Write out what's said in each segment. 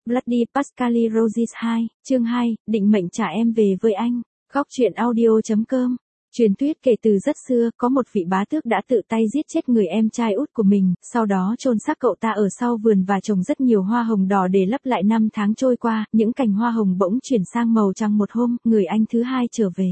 Bloody Pascali Roses 2, chương 2, định mệnh trả em về với anh. Góc truyện audio.com. Truyền thuyết kể từ rất xưa, có một vị bá tước đã tự tay giết chết người em trai út của mình, sau đó chôn xác cậu ta ở sau vườn và trồng rất nhiều hoa hồng đỏ để lấp lại. Năm tháng trôi qua, những cành hoa hồng bỗng chuyển sang màu trắng. Một hôm, người anh thứ hai trở về.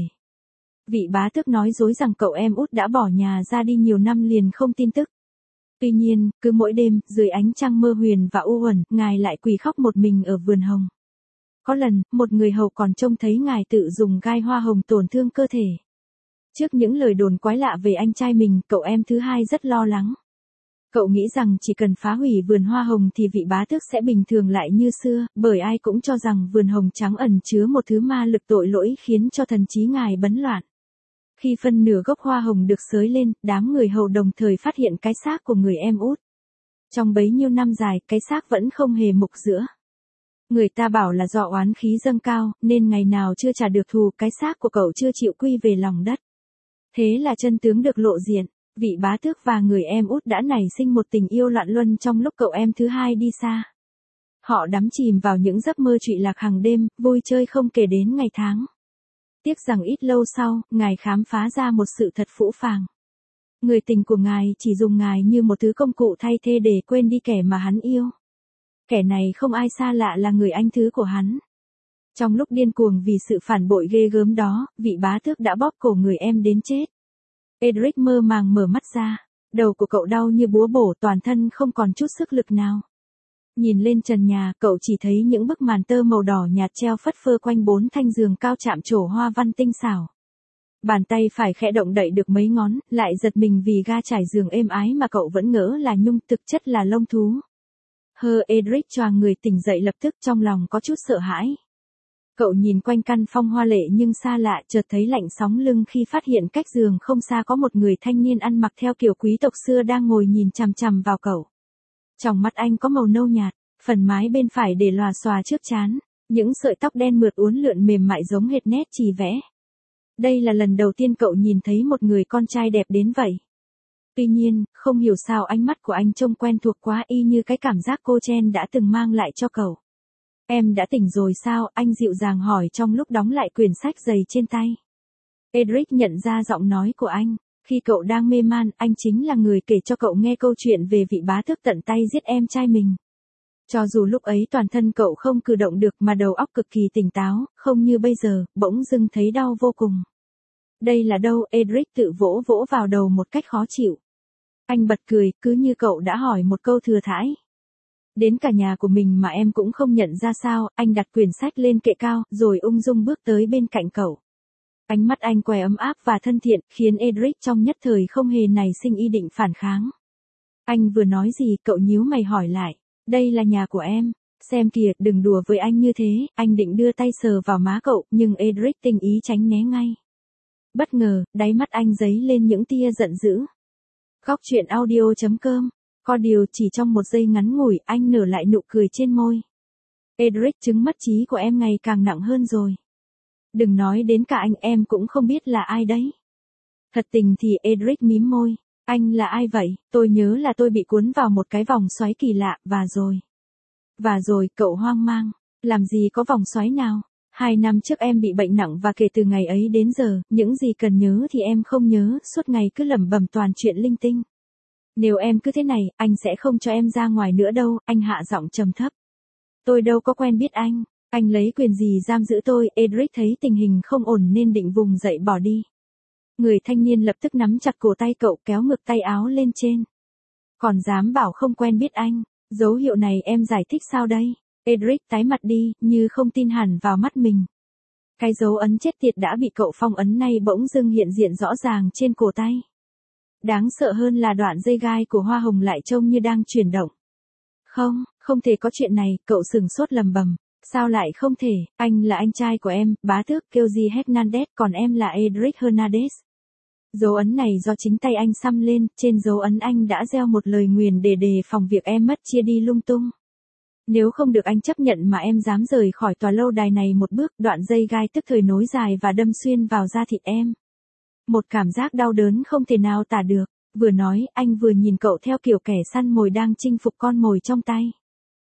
Vị bá tước nói dối rằng cậu em út đã bỏ nhà ra đi nhiều năm liền không tin tức. Tuy nhiên, cứ mỗi đêm, dưới ánh trăng mơ huyền và u uẩn, ngài lại quỳ khóc một mình ở vườn hồng. Có lần, một người hầu còn trông thấy ngài tự dùng gai hoa hồng tổn thương cơ thể. Trước những lời đồn quái lạ về anh trai mình, cậu em thứ hai rất lo lắng. Cậu nghĩ rằng chỉ cần phá hủy vườn hoa hồng thì vị bá tước sẽ bình thường lại như xưa, bởi ai cũng cho rằng vườn hồng trắng ẩn chứa một thứ ma lực tội lỗi khiến cho thần trí ngài bấn loạn. Khi phân nửa gốc hoa hồng được xới lên, đám người hầu đồng thời phát hiện cái xác của người em út. Trong bấy nhiêu năm dài, cái xác vẫn không hề mục rữa. Người ta bảo là do oán khí dâng cao, nên ngày nào chưa trả được thù, cái xác của cậu chưa chịu quy về lòng đất. Thế là chân tướng được lộ diện, vị bá tước và người em út đã nảy sinh một tình yêu loạn luân trong lúc cậu em thứ hai đi xa. Họ đắm chìm vào những giấc mơ trụy lạc hàng đêm, vui chơi không kể đến ngày tháng. Tiếc rằng ít lâu sau, ngài khám phá ra một sự thật phũ phàng. Người tình của ngài chỉ dùng ngài như một thứ công cụ thay thế để quên đi kẻ mà hắn yêu. Kẻ này không ai xa lạ là người anh thứ của hắn. Trong lúc điên cuồng vì sự phản bội ghê gớm đó, vị bá tước đã bóp cổ người em đến chết. Edric mơ màng mở mắt ra, đầu của cậu đau như búa bổ, toàn thân không còn chút sức lực nào. Nhìn lên trần nhà, cậu chỉ thấy những bức màn tơ màu đỏ nhạt treo phất phơ quanh 4 thanh giường cao chạm trổ hoa văn tinh xảo. Bàn tay phải khẽ động đậy được mấy ngón, lại giật mình vì ga trải giường êm ái mà cậu vẫn ngỡ là nhung, thực chất là lông thú. Edric choàng người tỉnh dậy lập tức, trong lòng có chút sợ hãi. Cậu nhìn quanh căn phòng hoa lệ nhưng xa lạ, chợt thấy lạnh sóng lưng khi phát hiện cách giường không xa có một người thanh niên ăn mặc theo kiểu quý tộc xưa đang ngồi nhìn chằm chằm vào cậu. Trong mắt anh có màu nâu nhạt, phần mái bên phải để lòa xòa trước trán, những sợi tóc đen mượt uốn lượn mềm mại giống hệt nét chì vẽ. Đây là lần đầu tiên cậu nhìn thấy một người con trai đẹp đến vậy. Tuy nhiên, không hiểu sao ánh mắt của anh trông quen thuộc quá, y như cái cảm giác cô Chen đã từng mang lại cho cậu. Em đã tỉnh rồi sao? Anh dịu dàng hỏi trong lúc đóng lại quyển sách dày trên tay. Edric nhận ra giọng nói của anh. Khi cậu đang mê man, anh chính là người kể cho cậu nghe câu chuyện về vị bá tước tận tay giết em trai mình. Cho dù lúc ấy toàn thân cậu không cử động được mà đầu óc cực kỳ tỉnh táo, không như bây giờ, bỗng dưng thấy đau vô cùng. Đây là đâu? Edric tự vỗ vỗ vào đầu một cách khó chịu. Anh bật cười, cứ như cậu đã hỏi một câu thừa thãi. Đến cả nhà của mình mà em cũng không nhận ra sao? Anh đặt quyển sách lên kệ cao, rồi ung dung bước tới bên cạnh cậu. Ánh mắt anh què ấm áp và thân thiện, khiến Edric trong nhất thời không hề nảy sinh ý định phản kháng. Anh vừa nói gì? Cậu nhíu mày hỏi lại. Đây là nhà của em. Xem kìa, đừng đùa với anh như thế. Anh định đưa tay sờ vào má cậu, nhưng Edric tinh ý tránh né ngay. Bất ngờ, đáy mắt anh dấy lên những tia giận dữ. Góc truyện audio.com. Có điều chỉ trong một giây ngắn ngủi, anh nở lại nụ cười trên môi. Edric, chứng mất trí của em ngày càng nặng hơn rồi. Đừng nói đến cả anh, em cũng không biết là ai đấy. Thật tình thì Edric mím môi. Anh là ai vậy? Tôi nhớ là tôi bị cuốn vào một cái vòng xoáy kỳ lạ, Và rồi, cậu hoang mang. Làm gì có vòng xoáy nào? 2 năm trước em bị bệnh nặng và kể từ ngày ấy đến giờ, những gì cần nhớ thì em không nhớ, suốt ngày cứ lẩm bẩm toàn chuyện linh tinh. Nếu em cứ thế này, anh sẽ không cho em ra ngoài nữa đâu, anh hạ giọng trầm thấp. Tôi đâu có quen biết anh lấy quyền gì giam giữ tôi? Edric thấy tình hình không ổn nên định vùng dậy bỏ đi. Người thanh niên lập tức nắm chặt cổ tay cậu, kéo ngực tay áo lên trên. Còn dám bảo không quen biết anh, dấu hiệu này em giải thích sao đây? Edric tái mặt đi, như không tin hẳn vào mắt mình. Cái dấu ấn chết tiệt đã bị cậu phong ấn nay bỗng dưng hiện diện rõ ràng trên cổ tay. Đáng sợ hơn là đoạn dây gai của hoa hồng lại trông như đang chuyển động. Không thể có chuyện này, cậu sừng sốt lầm bầm. Sao lại không thể? Anh là anh trai của em, bá tước Kelly Hernandez, còn em là Edric Hernandez. Dấu ấn này do chính tay anh xăm lên, trên dấu ấn anh đã gieo một lời nguyền để đề phòng việc em mất chia đi lung tung. Nếu không được anh chấp nhận mà em dám rời khỏi tòa lâu đài này một bước, đoạn dây gai tức thời nối dài và đâm xuyên vào da thịt em. Một cảm giác đau đớn không thể nào tả được. Vừa nói, anh vừa nhìn cậu theo kiểu kẻ săn mồi đang chinh phục con mồi trong tay.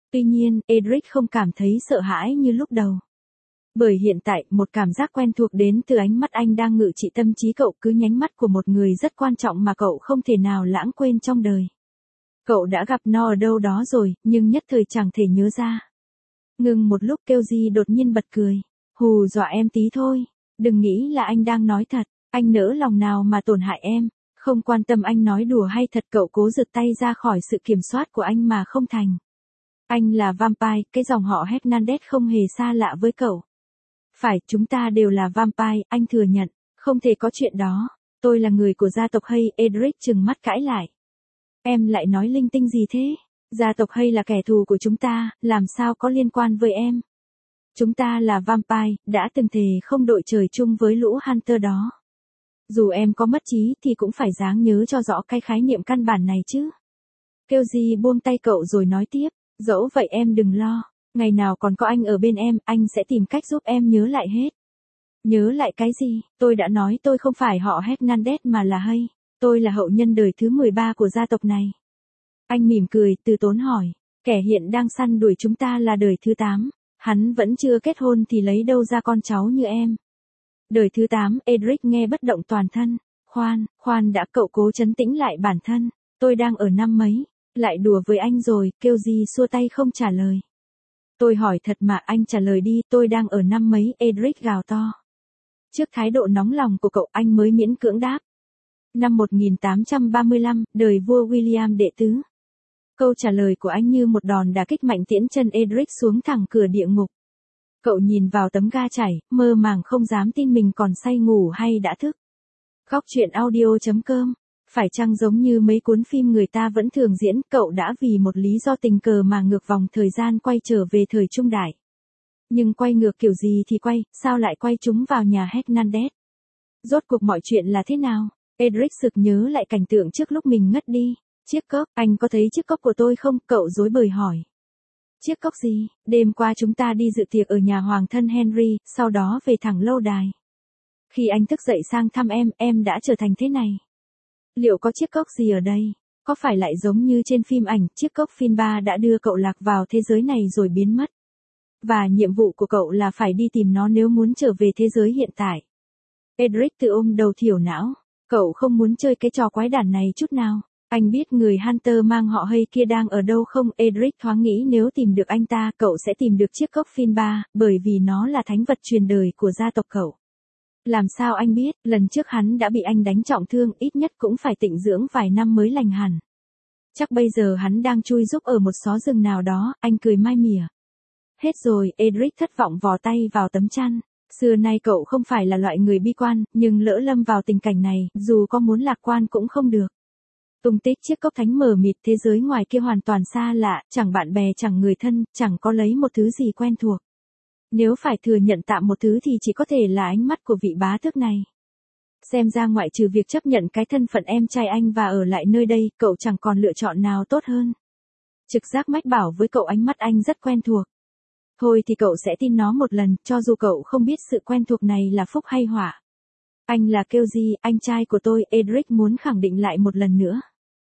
Tuy nhiên, Edric không cảm thấy sợ hãi như lúc đầu. Bởi hiện tại, một cảm giác quen thuộc đến từ ánh mắt anh đang ngự trị tâm trí cậu, cứ nhánh mắt của một người rất quan trọng mà cậu không thể nào lãng quên trong đời. Cậu đã gặp nó ở đâu đó rồi, nhưng nhất thời chẳng thể nhớ ra. Ngừng một lúc Keoji đột nhiên bật cười. Hù dọa em tí thôi. Đừng nghĩ là anh đang nói thật. Anh nỡ lòng nào mà tổn hại em. Không quan tâm anh nói đùa hay thật, cậu cố giật tay ra khỏi sự kiểm soát của anh mà không thành. Anh là vampire, cái dòng họ Hernandez không hề xa lạ với cậu. Phải, chúng ta đều là vampire, anh thừa nhận. Không thể có chuyện đó. Tôi là người của gia tộc Hay, Edric trừng mắt cãi lại. Em lại nói linh tinh gì thế? Gia tộc Hay là kẻ thù của chúng ta, làm sao có liên quan với em? Chúng ta là vampire, đã từng thề không đội trời chung với lũ Hunter đó. Dù em có mất trí thì cũng phải ráng nhớ cho rõ cái khái niệm căn bản này chứ. Keoji buông tay cậu rồi nói tiếp, dẫu vậy em đừng lo, ngày nào còn có anh ở bên em, anh sẽ tìm cách giúp em nhớ lại hết. Nhớ lại cái gì? Tôi đã nói tôi không phải họ Hernandez mà là Hay. Tôi là hậu nhân đời thứ 13 của gia tộc này. Anh mỉm cười, từ tốn hỏi, kẻ hiện đang săn đuổi chúng ta là đời thứ 8. Hắn vẫn chưa kết hôn thì lấy đâu ra con cháu như em. Đời thứ 8, Edric nghe bất động toàn thân. Khoan đã, cậu cố trấn tĩnh lại bản thân. Tôi đang ở năm mấy. Lại đùa với anh rồi, Keoji xua tay không trả lời. Tôi hỏi thật mà, anh trả lời đi, tôi đang ở năm mấy, Edric gào to. Trước thái độ nóng lòng của cậu, anh mới miễn cưỡng đáp. Năm 1835, đời vua William đệ tứ. Câu trả lời của anh như một đòn đả kích mạnh tiễn chân Edric xuống thẳng cửa địa ngục. Cậu nhìn vào tấm ga chảy, mơ màng không dám tin mình còn say ngủ hay đã thức. Góc truyện audio.com. Phải chăng giống như mấy cuốn phim người ta vẫn thường diễn, cậu đã vì một lý do tình cờ mà ngược vòng thời gian quay trở về thời trung đại. Nhưng quay ngược kiểu gì thì quay, sao lại quay chúng vào nhà Hernandez? Rốt cuộc mọi chuyện là thế nào? Edric sực nhớ lại cảnh tượng trước lúc mình ngất đi. Chiếc cốc, anh có thấy chiếc cốc của tôi không? Cậu rối bời hỏi. Chiếc cốc gì? Đêm qua chúng ta đi dự tiệc ở nhà hoàng thân Henry, sau đó về thẳng lâu đài. Khi anh thức dậy sang thăm em đã trở thành thế này. Liệu có chiếc cốc gì ở đây? Có phải lại giống như trên phim ảnh, chiếc cốc Finba đã đưa cậu lạc vào thế giới này rồi biến mất? Và nhiệm vụ của cậu là phải đi tìm nó nếu muốn trở về thế giới hiện tại. Edric tự ôm đầu thiểu não. Cậu không muốn chơi cái trò quái đản này chút nào. Anh biết người Hunter mang họ Hay kia đang ở đâu không? Edric thoáng nghĩ nếu tìm được anh ta, cậu sẽ tìm được chiếc cốc Finba, bởi vì nó là thánh vật truyền đời của gia tộc cậu. Làm sao anh biết? Lần trước hắn đã bị anh đánh trọng thương, ít nhất cũng phải tịnh dưỡng vài năm mới lành hẳn. Chắc bây giờ hắn đang chui rúc ở một xó rừng nào đó, anh cười mai mỉa. Hết rồi, Edric thất vọng vò tay vào tấm chăn. Xưa nay cậu không phải là loại người bi quan, nhưng lỡ lâm vào tình cảnh này, dù có muốn lạc quan cũng không được. Tung tích chiếc cốc thánh mờ mịt, thế giới ngoài kia hoàn toàn xa lạ, chẳng bạn bè chẳng người thân, chẳng có lấy một thứ gì quen thuộc. Nếu phải thừa nhận tạm một thứ thì chỉ có thể là ánh mắt của vị bá tước này. Xem ra ngoại trừ việc chấp nhận cái thân phận em trai anh và ở lại nơi đây, cậu chẳng còn lựa chọn nào tốt hơn. Trực giác mách bảo với cậu ánh mắt anh rất quen thuộc. Thôi thì cậu sẽ tin nó một lần, cho dù cậu không biết sự quen thuộc này là phúc hay họa. Anh là Keoji, anh trai của tôi, Edric muốn khẳng định lại một lần nữa.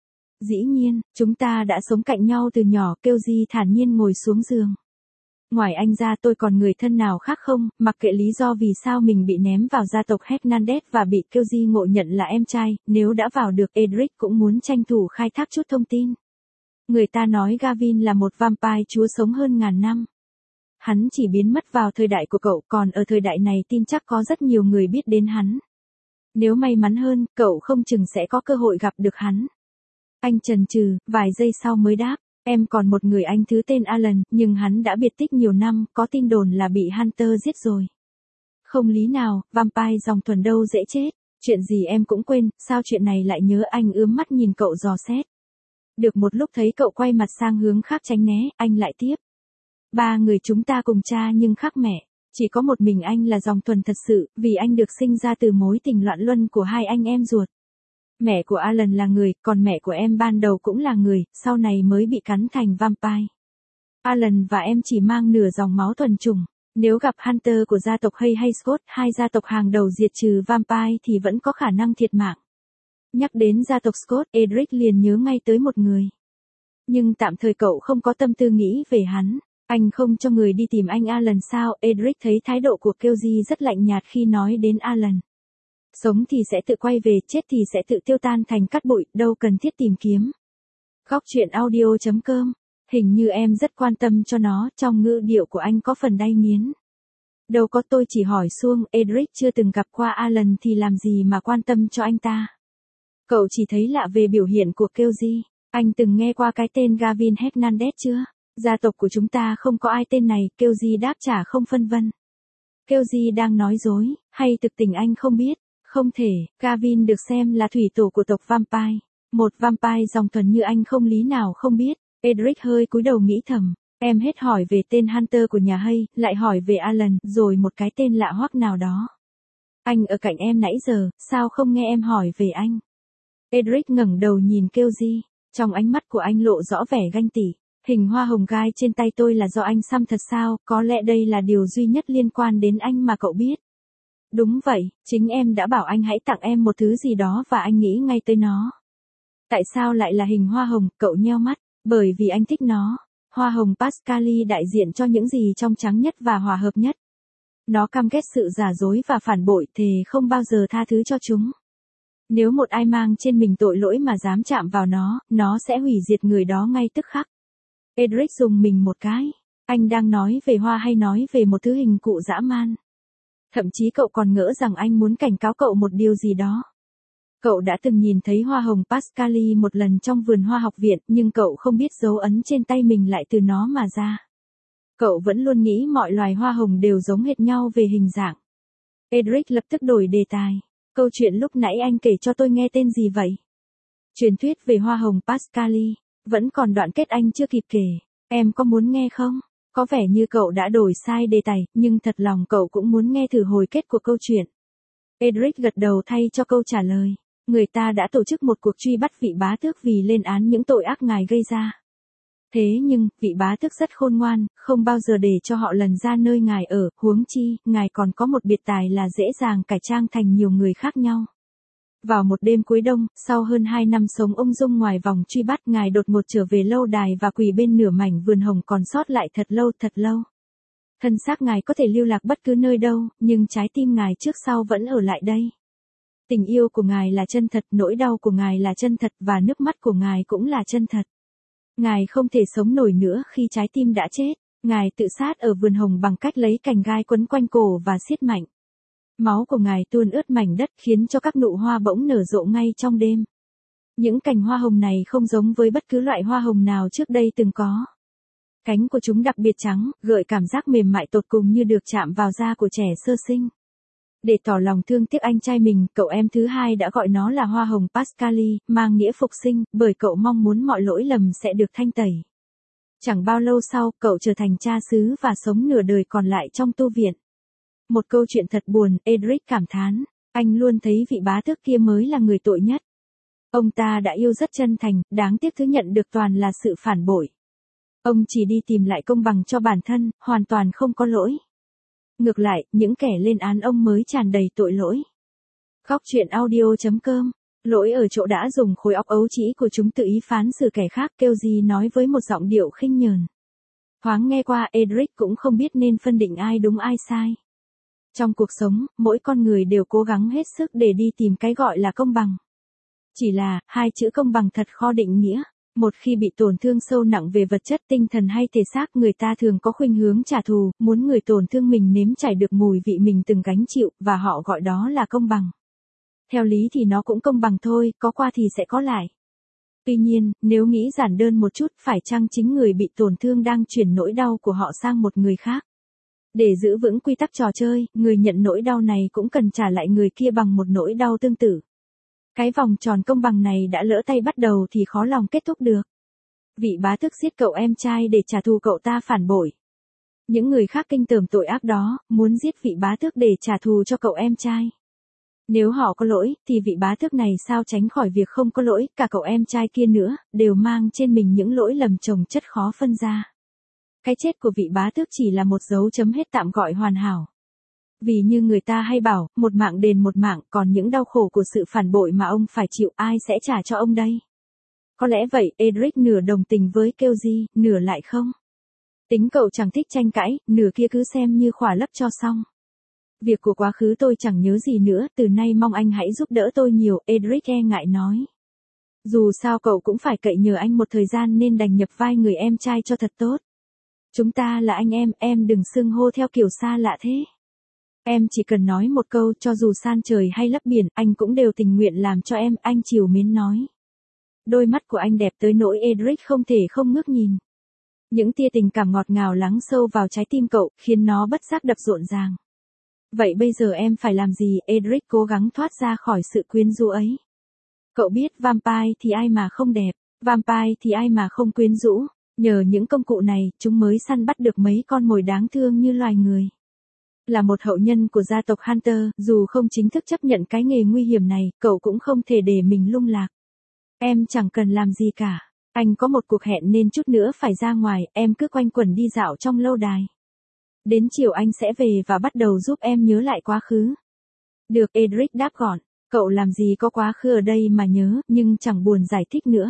Dĩ nhiên, chúng ta đã sống cạnh nhau từ nhỏ, Keoji thản nhiên ngồi xuống giường. Ngoài anh ra tôi còn người thân nào khác không? Mặc kệ lý do vì sao mình bị ném vào gia tộc Hernandez và bị Keoji ngộ nhận là em trai, nếu đã vào được, Edric cũng muốn tranh thủ khai thác chút thông tin. Người ta nói Gavin là một vampire chúa sống hơn ngàn năm. Hắn chỉ biến mất vào thời đại của cậu, còn ở thời đại này tin chắc có rất nhiều người biết đến hắn. Nếu may mắn hơn, cậu không chừng sẽ có cơ hội gặp được hắn. Anh chần chừ, vài giây sau mới đáp. Em còn một người anh thứ tên Alan, nhưng hắn đã biệt tích nhiều năm, có tin đồn là bị Hunter giết rồi. Không lý nào, vampire dòng thuần đâu dễ chết. Chuyện gì em cũng quên, sao chuyện này lại nhớ? Anh ướm mắt nhìn cậu dò xét. Được một lúc thấy cậu quay mặt sang hướng khác tránh né, anh lại tiếp. 3 người chúng ta cùng cha nhưng khác mẹ. Chỉ có một mình anh là dòng thuần thật sự, vì anh được sinh ra từ mối tình loạn luân của 2 anh em ruột. Mẹ của Alan là người, còn mẹ của em ban đầu cũng là người, sau này mới bị cắn thành vampire. Alan và em chỉ mang nửa dòng máu thuần chủng. Nếu gặp Hunter của gia tộc hay Scott, 2 gia tộc hàng đầu diệt trừ vampire thì vẫn có khả năng thiệt mạng. Nhắc đến gia tộc Scott, Edric liền nhớ ngay tới một người. Nhưng tạm thời cậu không có tâm tư nghĩ về hắn. Anh không cho người đi tìm anh Alan sao? Edric thấy thái độ của Kelly rất lạnh nhạt khi nói đến Alan. Sống thì sẽ tự quay về, chết thì sẽ tự tiêu tan thành cát bụi, đâu cần thiết tìm kiếm. Góc truyện audio.com. Hình như em rất quan tâm cho nó, trong ngữ điệu của anh có phần đay nghiến. Đâu có, tôi chỉ hỏi xuông, Edric chưa từng gặp qua Alan thì làm gì mà quan tâm cho anh ta. Cậu chỉ thấy lạ về biểu hiện của Kelly. Anh từng nghe qua cái tên Gavin Hernandez chưa? Gia tộc của chúng ta không có ai tên này, Kelly đáp trả không phân vân. Kelly đang nói dối, hay thực tình anh không biết? Không thể, Gavin được xem là thủy tổ của tộc Vampire. Một Vampire dòng thuần như anh không lý nào không biết. Edric hơi cúi đầu nghĩ thầm. Em hết hỏi về tên Hunter của nhà Hay, lại hỏi về Alan, rồi một cái tên lạ hoắc nào đó. Anh ở cạnh em nãy giờ, sao không nghe em hỏi về anh? Edric ngẩng đầu nhìn Kelly. Trong ánh mắt của anh lộ rõ vẻ ganh tị. Hình hoa hồng gai trên tay tôi là do anh xăm thật sao? Có lẽ đây là điều duy nhất liên quan đến anh mà cậu biết. Đúng vậy, chính em đã bảo anh hãy tặng em một thứ gì đó và anh nghĩ ngay tới nó. Tại sao lại là hình hoa hồng? Cậu nheo mắt. Bởi vì anh thích nó. Hoa hồng Pascali đại diện cho những gì trong trắng nhất và hòa hợp nhất. Nó căm ghét sự giả dối và phản bội, thề không bao giờ tha thứ cho chúng. Nếu một ai mang trên mình tội lỗi mà dám chạm vào nó sẽ hủy diệt người đó ngay tức khắc. Edric dùng mình một cái. Anh đang nói về hoa hay nói về một thứ hình cụ dã man? Thậm chí cậu còn ngỡ rằng anh muốn cảnh cáo cậu một điều gì đó. Cậu đã từng nhìn thấy hoa hồng Pascali một lần trong vườn hoa học viện, nhưng cậu không biết dấu ấn trên tay mình lại từ nó mà ra. Cậu vẫn luôn nghĩ mọi loài hoa hồng đều giống hệt nhau về hình dạng. Edric lập tức đổi đề tài. Câu chuyện lúc nãy anh kể cho tôi nghe tên gì vậy? Truyền thuyết về hoa hồng Pascali. Vẫn còn đoạn kết anh chưa kịp kể. Em có muốn nghe không? Có vẻ như cậu đã đổi sai đề tài, nhưng thật lòng cậu cũng muốn nghe thử hồi kết của câu chuyện. Edric gật đầu thay cho câu trả lời. Người ta đã tổ chức một cuộc truy bắt vị bá tước vì lên án những tội ác ngài gây ra. Thế nhưng, vị bá tước rất khôn ngoan, không bao giờ để cho họ lần ra nơi ngài ở, huống chi, ngài còn có một biệt tài là dễ dàng cải trang thành nhiều người khác nhau. Vào một đêm cuối đông, sau hơn 2 năm sống ung dung ngoài vòng truy bắt, ngài đột ngột trở về lâu đài và quỳ bên nửa mảnh vườn hồng còn sót lại thật lâu. Thân xác ngài có thể lưu lạc bất cứ nơi đâu, nhưng trái tim ngài trước sau vẫn ở lại đây. Tình yêu của ngài là chân thật, nỗi đau của ngài là chân thật và nước mắt của ngài cũng là chân thật. Ngài không thể sống nổi nữa khi trái tim đã chết. Ngài tự sát ở vườn hồng bằng cách lấy cành gai quấn quanh cổ và siết mạnh. Máu của ngài tuôn ướt mảnh đất khiến cho các nụ hoa bỗng nở rộ ngay trong đêm. Những cành hoa hồng này không giống với bất cứ loại hoa hồng nào trước đây từng có. Cánh của chúng đặc biệt trắng, gợi cảm giác mềm mại tột cùng như được chạm vào da của trẻ sơ sinh. Để tỏ lòng thương tiếc anh trai mình, cậu em thứ hai đã gọi nó là hoa hồng Pascali, mang nghĩa phục sinh, bởi cậu mong muốn mọi lỗi lầm sẽ được thanh tẩy. Chẳng bao lâu sau, cậu trở thành cha xứ và sống nửa đời còn lại trong tu viện. Một câu chuyện thật buồn, Edric cảm thán. Anh luôn thấy vị bá tước kia mới là người tội nhất. Ông ta đã yêu rất chân thành, đáng tiếc thứ nhận được toàn là sự phản bội. Ông chỉ đi tìm lại công bằng cho bản thân, hoàn toàn không có lỗi. Ngược lại, những kẻ lên án ông mới tràn đầy tội lỗi. Góc truyện audio.com. Lỗi ở chỗ đã dùng khối óc ấu trĩ của chúng tự ý phán xử kẻ khác, Kelly nói với một giọng điệu khinh nhờn. Thoáng nghe qua, Edric cũng không biết nên phân định ai đúng ai sai. Trong cuộc sống, mỗi con người đều cố gắng hết sức để đi tìm cái gọi là công bằng. Chỉ là, hai chữ công bằng thật khó định nghĩa. Một khi bị tổn thương sâu nặng về vật chất, tinh thần hay thể xác, người ta thường có khuynh hướng trả thù, muốn người tổn thương mình nếm trải được mùi vị mình từng gánh chịu, và họ gọi đó là công bằng. Theo lý thì nó cũng công bằng thôi, có qua thì sẽ có lại. Tuy nhiên, nếu nghĩ giản đơn một chút, phải chăng chính người bị tổn thương đang chuyển nỗi đau của họ sang một người khác? Để giữ vững quy tắc trò chơi, người nhận nỗi đau này cũng cần trả lại người kia bằng một nỗi đau tương tự. Cái vòng tròn công bằng này đã lỡ tay bắt đầu thì khó lòng kết thúc được. Vị bá tước giết cậu em trai để trả thù cậu ta phản bội. Những người khác kinh tởm tội ác đó, muốn giết vị bá tước để trả thù cho cậu em trai. Nếu họ có lỗi, thì vị bá tước này sao tránh khỏi việc không có lỗi, cả cậu em trai kia nữa, đều mang trên mình những lỗi lầm chồng chất khó phân ra. Cái chết của vị bá tước chỉ là một dấu chấm hết tạm gọi hoàn hảo. Vì như người ta hay bảo, một mạng đền một mạng, còn những đau khổ của sự phản bội mà ông phải chịu ai sẽ trả cho ông đây? Có lẽ vậy, Edric nửa đồng tình với Kelly, nửa lại không. Tính cậu chẳng thích tranh cãi, nửa kia cứ xem như khỏa lấp cho xong. Việc của quá khứ tôi chẳng nhớ gì nữa, từ nay mong anh hãy giúp đỡ tôi nhiều, Edric e ngại nói. Dù sao cậu cũng phải cậy nhờ anh một thời gian nên đành nhập vai người em trai cho thật tốt. Chúng ta là anh em đừng xưng hô theo kiểu xa lạ thế. Em chỉ cần nói một câu, cho dù san trời hay lấp biển, anh cũng đều tình nguyện làm cho em, anh trìu mến nói. Đôi mắt của anh đẹp tới nỗi Edric không thể không ngước nhìn. Những tia tình cảm ngọt ngào lắng sâu vào trái tim cậu, khiến nó bất giác đập rộn ràng. Vậy bây giờ em phải làm gì? Edric cố gắng thoát ra khỏi sự quyến rũ ấy. Cậu biết vampire thì ai mà không đẹp, vampire thì ai mà không quyến rũ. Nhờ những công cụ này, chúng mới săn bắt được mấy con mồi đáng thương như loài người. Là một hậu nhân của gia tộc Hunter, dù không chính thức chấp nhận cái nghề nguy hiểm này, cậu cũng không thể để mình lung lạc. Em chẳng cần làm gì cả. Anh có một cuộc hẹn nên chút nữa phải ra ngoài, em cứ quanh quẩn đi dạo trong lâu đài. Đến chiều anh sẽ về và bắt đầu giúp em nhớ lại quá khứ. Được, Edric đáp gọn. Cậu làm gì có quá khứ ở đây mà nhớ, nhưng chẳng buồn giải thích nữa.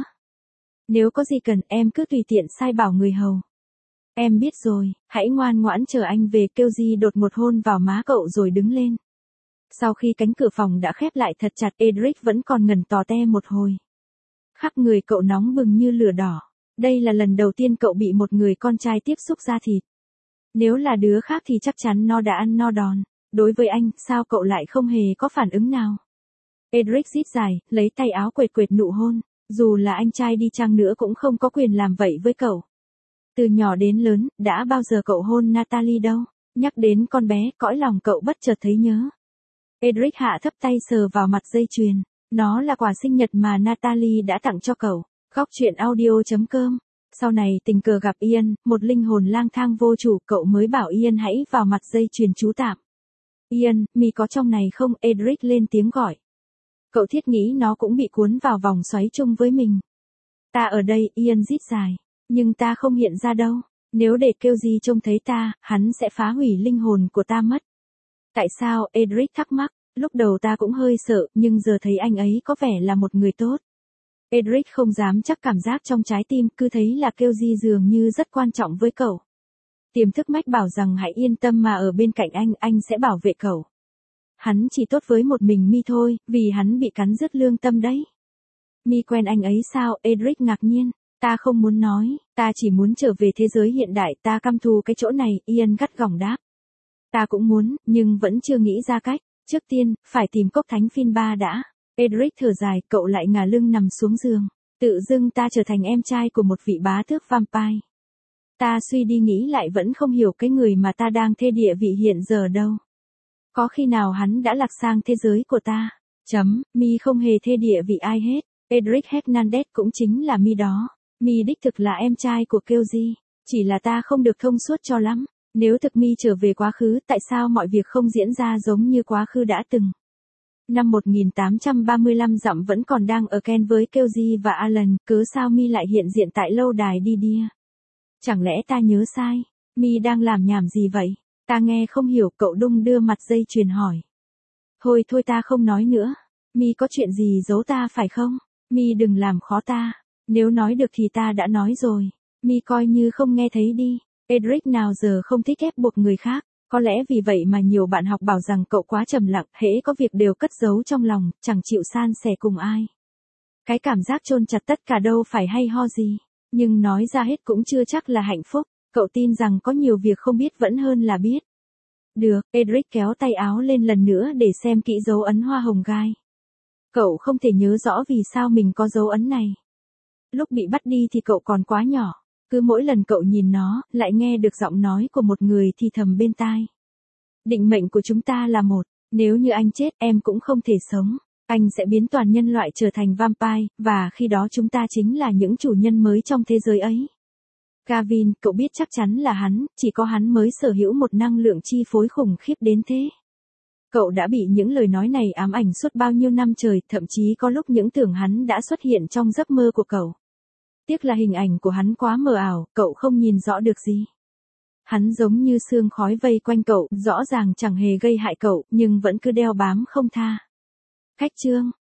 Nếu có gì cần, em cứ tùy tiện sai bảo người hầu. Em biết rồi, hãy ngoan ngoãn chờ anh về. Kelly đột ngột hôn vào má cậu rồi đứng lên. Sau khi cánh cửa phòng đã khép lại thật chặt, Edric vẫn còn ngẩn tò te một hồi. Khắp người cậu nóng bừng như lửa đỏ. Đây là lần đầu tiên cậu bị một người con trai tiếp xúc da thịt. Nếu là đứa khác thì chắc chắn nó đã ăn no đòn. Đối với anh, sao cậu lại không hề có phản ứng nào? Edric rít dài, lấy tay áo quệt quệt nụ hôn. Dù là anh trai đi chăng nữa cũng không có quyền làm vậy với cậu. Từ nhỏ đến lớn, đã bao giờ cậu hôn Natalie đâu? Nhắc đến con bé, cõi lòng cậu bất chợt thấy nhớ. Edric hạ thấp tay sờ vào mặt dây chuyền. Nó là quà sinh nhật mà Natalie đã tặng cho cậu. Góc truyện audio.com. Sau này tình cờ gặp Ian, một linh hồn lang thang vô chủ, cậu mới bảo Ian hãy vào mặt dây chuyền chú tạm. Ian, mi có trong này không? Edric lên tiếng gọi. Cậu thiết nghĩ nó cũng bị cuốn vào vòng xoáy chung với mình. Ta ở đây, Ian rít dài. Nhưng ta không hiện ra đâu. Nếu để Kelly trông thấy ta, hắn sẽ phá hủy linh hồn của ta mất. Tại sao? Edric thắc mắc. Lúc đầu ta cũng hơi sợ, nhưng giờ thấy anh ấy có vẻ là một người tốt. Edric không dám chắc cảm giác trong trái tim, cứ thấy là Kelly dường như rất quan trọng với cậu. Tiềm thức mách bảo rằng hãy yên tâm mà ở bên cạnh anh sẽ bảo vệ cậu. Hắn chỉ tốt với một mình mi thôi, vì hắn bị cắn rứt lương tâm đấy. Mi quen anh ấy sao? Edric ngạc nhiên. Ta không muốn nói, ta chỉ muốn trở về thế giới hiện đại, ta căm thù cái chỗ này, Ian gắt gỏng đáp. Ta cũng muốn, nhưng vẫn chưa nghĩ ra cách. Trước tiên, phải tìm cốc thánh phin ba đã. Edric thở dài, cậu lại ngả lưng nằm xuống giường. Tự dưng ta trở thành em trai của một vị bá tước vampire. Ta suy đi nghĩ lại vẫn không hiểu cái người mà ta đang thê địa vị hiện giờ đâu. Có khi nào hắn đã lạc sang thế giới của ta? Mi không hề thê địa vị ai hết. Edric Hernandez cũng chính là mi đó. Mi đích thực là em trai của Kelly. Chỉ là ta không được thông suốt cho lắm. Nếu thực mi trở về quá khứ, tại sao mọi việc không diễn ra giống như quá khứ đã từng? Năm 1835 dặm vẫn còn đang ở Kent với Kelly và Alan, cớ sao mi lại hiện diện tại lâu đài Didier? Chẳng lẽ ta nhớ sai? Mi đang làm nhảm gì vậy? Ta nghe không hiểu, cậu đung đưa mặt dây chuyền hỏi. Thôi ta không nói nữa. Mi có chuyện gì giấu ta phải không? Mi đừng làm khó ta. Nếu nói được thì ta đã nói rồi. Mi coi như không nghe thấy đi. Edric nào giờ không thích ép buộc người khác. Có lẽ vì vậy mà nhiều bạn học bảo rằng cậu quá trầm lặng, hễ có việc đều cất giấu trong lòng, chẳng chịu san sẻ cùng ai. Cái cảm giác chôn chặt tất cả đâu phải hay ho gì. Nhưng nói ra hết cũng chưa chắc là hạnh phúc. Cậu tin rằng có nhiều việc không biết vẫn hơn là biết. Được, Edric kéo tay áo lên lần nữa để xem kỹ dấu ấn hoa hồng gai. Cậu không thể nhớ rõ vì sao mình có dấu ấn này. Lúc bị bắt đi thì cậu còn quá nhỏ. Cứ mỗi lần cậu nhìn nó, lại nghe được giọng nói của một người thì thầm bên tai. Định mệnh của chúng ta là một, nếu như anh chết em cũng không thể sống. Anh sẽ biến toàn nhân loại trở thành vampire, và khi đó chúng ta chính là những chủ nhân mới trong thế giới ấy. Gavin, cậu biết chắc chắn là hắn, chỉ có hắn mới sở hữu một năng lượng chi phối khủng khiếp đến thế. Cậu đã bị những lời nói này ám ảnh suốt bao nhiêu năm trời, thậm chí có lúc những tưởng hắn đã xuất hiện trong giấc mơ của cậu. Tiếc là hình ảnh của hắn quá mờ ảo, cậu không nhìn rõ được gì. Hắn giống như sương khói vây quanh cậu, rõ ràng chẳng hề gây hại cậu, nhưng vẫn cứ đeo bám không tha. Khách trương,